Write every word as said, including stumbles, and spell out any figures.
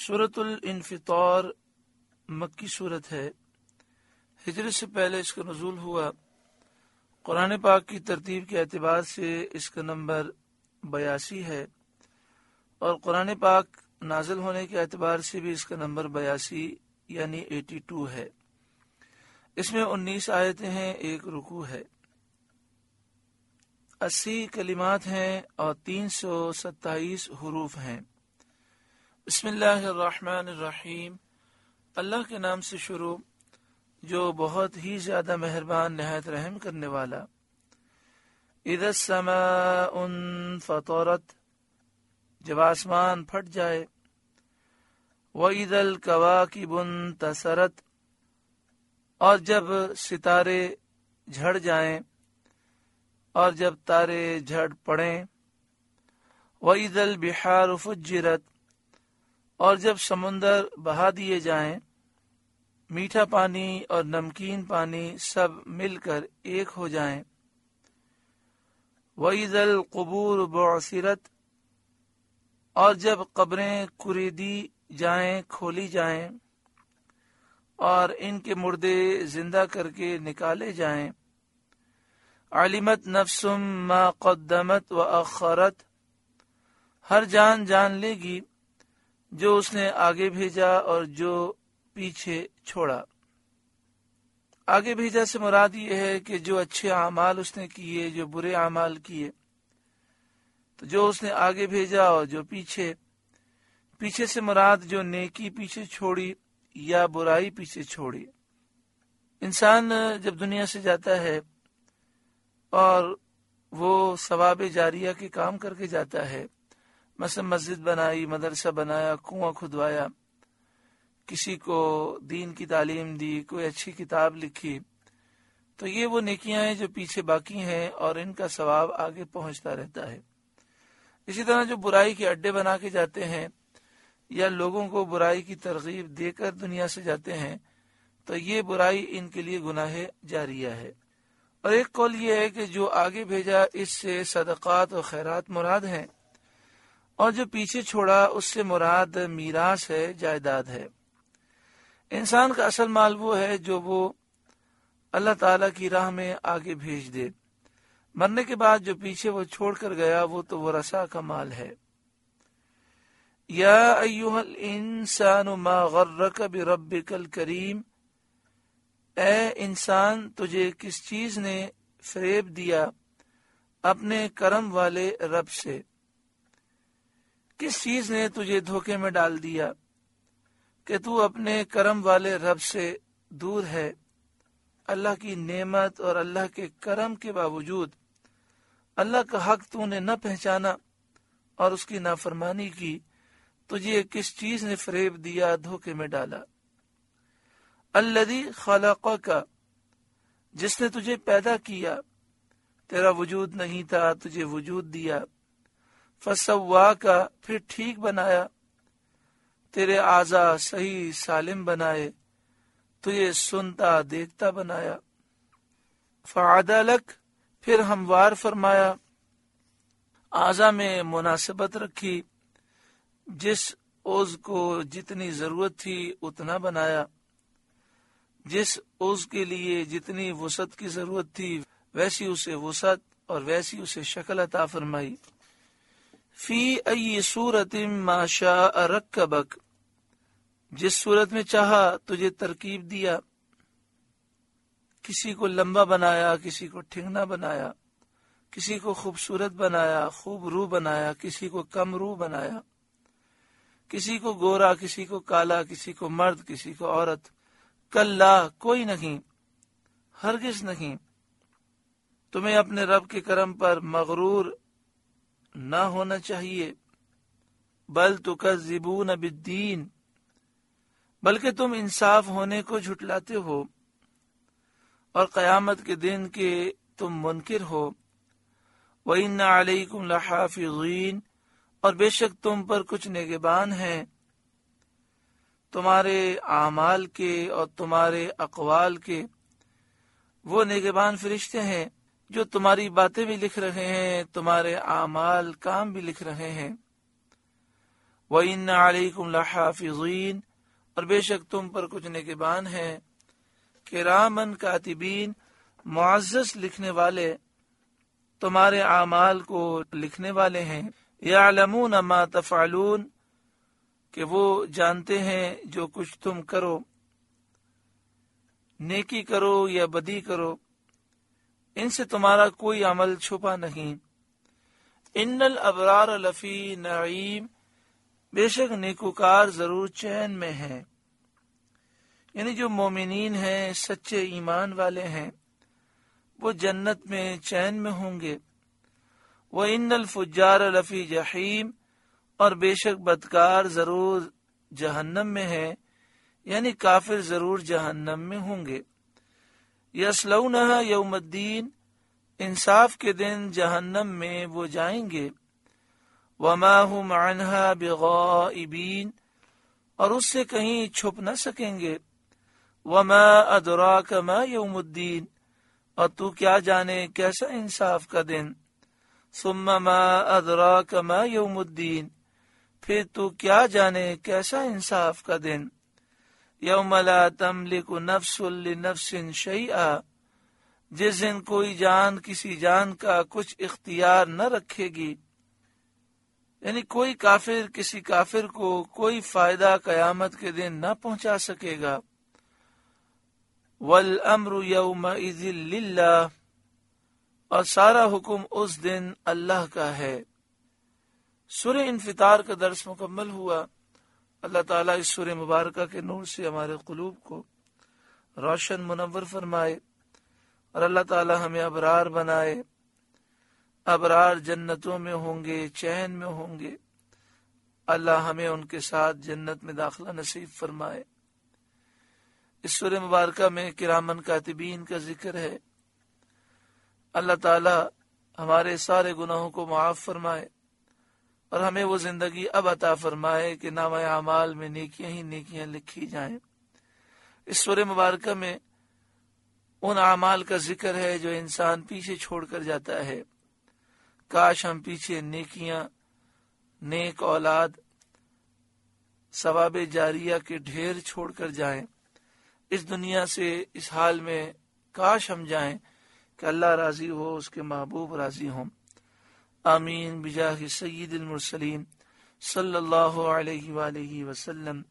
سورۃ الانفطار مکی صورت ہے، ہجرت سے پہلے اس کا نزول ہوا۔ قرآن پاک کی ترتیب کے اعتبار سے اس کا نمبر بیاسی ہے، اور قرآن پاک نازل ہونے کے اعتبار سے بھی اس کا نمبر بیاسی یعنی ایٹی ٹو ہے۔ اس میں انیس آیتیں ہیں، ایک رکوع ہے، اسی کلمات ہیں اور تین سو ستائیس حروف ہیں۔ بسم اللہ الرحمن الرحیم، اللہ کے نام سے شروع جو بہت ہی زیادہ مہربان نہایت رحم کرنے والا۔ اذا السماء انفطرت، جب آسمان پھٹ جائے۔ واذا الکواکب انتثرت، اور جب ستارے جھڑ جائیں اور جب تارے جھڑ پڑیں۔ واذا البحار فجرت، اور جب سمندر بہا دیے جائیں، میٹھا پانی اور نمکین پانی سب مل کر ایک ہو جائیں۔ وَإِذَا الْقُبُورُ بُعْثِرَتْ، اور جب قبریں کریدی جائیں، کھولی جائیں اور ان کے مردے زندہ کر کے نکالے جائیں۔ عَلِمَتْ نَفْسٌ مَا قَدَّمَتْ وَأَخَّرَتْ، ہر جان جان لے گی جو اس نے آگے بھیجا اور جو پیچھے چھوڑا۔ آگے بھیجا سے مراد یہ ہے کہ جو اچھے اعمال اس نے کیے، جو برے اعمال کیے، تو جو اس نے آگے بھیجا، اور جو پیچھے پیچھے سے مراد جو نیکی پیچھے چھوڑی یا برائی پیچھے چھوڑی۔ انسان جب دنیا سے جاتا ہے اور وہ ثواب جاریہ کے کام کر کے جاتا ہے، مثلا مسجد بنائی، مدرسہ بنایا، کنواں کھدوایا، کسی کو دین کی تعلیم دی، کوئی اچھی کتاب لکھی، تو یہ وہ نیکیاں ہیں جو پیچھے باقی ہیں اور ان کا ثواب آگے پہنچتا رہتا ہے۔ اسی طرح جو برائی کے اڈے بنا کے جاتے ہیں یا لوگوں کو برائی کی ترغیب دے کر دنیا سے جاتے ہیں، تو یہ برائی ان کے لیے گناہ جاریہ ہے۔ اور ایک قول یہ ہے کہ جو آگے بھیجا اس سے صدقات و خیرات مراد ہیں، اور جو پیچھے چھوڑا اس سے مراد میراث ہے، جائیداد ہے۔ انسان کا اصل مال وہ ہے جو وہ اللہ تعالیٰ کی راہ میں آگے بھیج دے۔ مرنے کے بعد جو پیچھے وہ چھوڑ کر گیا وہ تو ورثہ کا مال ہے۔ یا ایھا الانسان ما غرک بربک الکریم، اے انسان تجھے کس چیز نے فریب دیا اپنے کرم والے رب سے؟ کس چیز نے تجھے دھوکے میں ڈال دیا کہ تو اپنے کرم والے رب سے دور ہے؟ اللہ کی نعمت اور اللہ کے کرم کے باوجود اللہ کا حق تو نے نہ پہچانا اور اس کی نافرمانی کی۔ تجھے کس چیز نے فریب دیا، دھوکے میں ڈالا؟ الذی خلقک، جس نے تجھے پیدا کیا، تیرا وجود نہیں تھا، تجھے وجود دیا۔ فسواک، پھر ٹھیک بنایا، تیرے اعضاء صحیح سالم بنائے، تجھے سنتا دیکھتا بنایا۔ فعدلک، پھر ہموار فرمایا، اعضاء میں مناسبت رکھی، جس عضو کو جتنی ضرورت تھی اتنا بنایا، جس عضو کے لیے جتنی وسعت کی ضرورت تھی ویسی اسے وسعت اور ویسی اسے شکل عطا فرمائی۔ فی ای صورت ما شاء رکبک، جس صورت میں چاہا تجھے ترکیب دیا، کسی کو لمبا بنایا، کسی کو ٹھنگنا بنایا، کسی کو خوبصورت بنایا، خوب روح بنایا، کسی کو کم روح بنایا، کسی کو گورا، کسی کو کالا، کسی کو مرد، کسی کو عورت۔ کلا، کوئی نہیں، ہرگز نہیں، تمہیں اپنے رب کے کرم پر مغرور نہ ہونا چاہیے۔ بل تکذبون بالدین، بلکہ تم انصاف ہونے کو جھٹلاتے ہو اور قیامت کے دن کے تم منکر ہو۔ وَإِنَّ عَلَيْكُمْ لَحَافِظِينَ، اور بے شک تم پر کچھ نگہبان ہیں، تمہارے اعمال کے اور تمہارے اقوال کے۔ وہ نگہبان فرشتے ہیں جو تمہاری باتیں بھی لکھ رہے ہیں، تمہارے اعمال کام بھی لکھ رہے ہیں۔ وَإِنَّ عَلَيْكُمْ لَحَافِظِينَ، اور بے شک تم پر کچھ نگہبان ہیں، کرامن کاتبین، معزز لکھنے والے، تمہارے اعمال کو لکھنے والے ہیں، یعلمون ما تفعلون، کہ وہ جانتے ہیں جو کچھ تم کرو، نیکی کرو یا بدی کرو، ان سے تمہارا کوئی عمل چھپا نہیں۔ ان الابرار لفی نعیم، بے شک نیکوکار ضرور چین میں ہیں، یعنی جو مومنین ہیں، سچے ایمان والے ہیں، وہ جنت میں چین میں ہوں گے۔ وَإِنَّ الْفُجَّارَ لَفِي جَحِيمٍ، اور بے شک بدکار ضرور جہنم میں ہے، یعنی کافر ضرور جہنم میں ہوں گے۔ يَصْلَوْنَهَا يَوْمَ الدِّينِ، انصاف کے دن جہنم میں وہ جائیں گے۔ وَمَا هُمْ عَنْهَا بِغَائِبِينَ، اور اس سے کہیں چھپ نہ سکیں گے۔ وَمَا أَدْرَاكَ مَا يَوْمُ الدِّينِ، اور تو کیا جانے کیسا انصاف کا دن۔ ثُمَّ مَا أَدْرَاكَ مَا يَوْمُ الدِّينِ، پھر تو کیا جانے کیسا انصاف کا دن۔ یوم لا تملک نفس لنفس شیئا، جس دن کوئی جان کسی جان کا کچھ اختیار نہ رکھے گی، یعنی کوئی کافر کسی کافر کو کوئی فائدہ قیامت کے دن نہ پہنچا سکے گا۔ والامر یومئذ للہ، اور سارا حکم اس دن اللہ کا ہے۔ سورہ انفطار کا درس مکمل ہوا۔ اللہ تعالیٰ اس سورہ مبارکہ کے نور سے ہمارے قلوب کو روشن منور فرمائے، اور اللہ تعالیٰ ہمیں ابرار بنائے۔ ابرار جنتوں میں ہوں گے، چین میں ہوں گے، اللہ ہمیں ان کے ساتھ جنت میں داخلہ نصیب فرمائے۔ اس سورہ مبارکہ میں کرامن کاتبین کا ذکر ہے۔ اللہ تعالیٰ ہمارے سارے گناہوں کو معاف فرمائے، اور ہمیں وہ زندگی اب عطا فرمائے کہ نامہ اعمال میں نیکیاں ہی نیکیاں لکھی جائیں۔ اس سورہ مبارکہ میں ان اعمال کا ذکر ہے جو انسان پیچھے چھوڑ کر جاتا ہے۔ کاش ہم پیچھے نیکیاں، نیک اولاد، ثواب جاریہ کے ڈھیر چھوڑ کر جائیں۔ اس دنیا سے اس حال میں کاش ہم جائیں کہ اللہ راضی ہو، اس کے محبوب راضی ہوں۔ آمین بجاہ سید المرسلین صلی اللہ علیہ وآلہ وسلم۔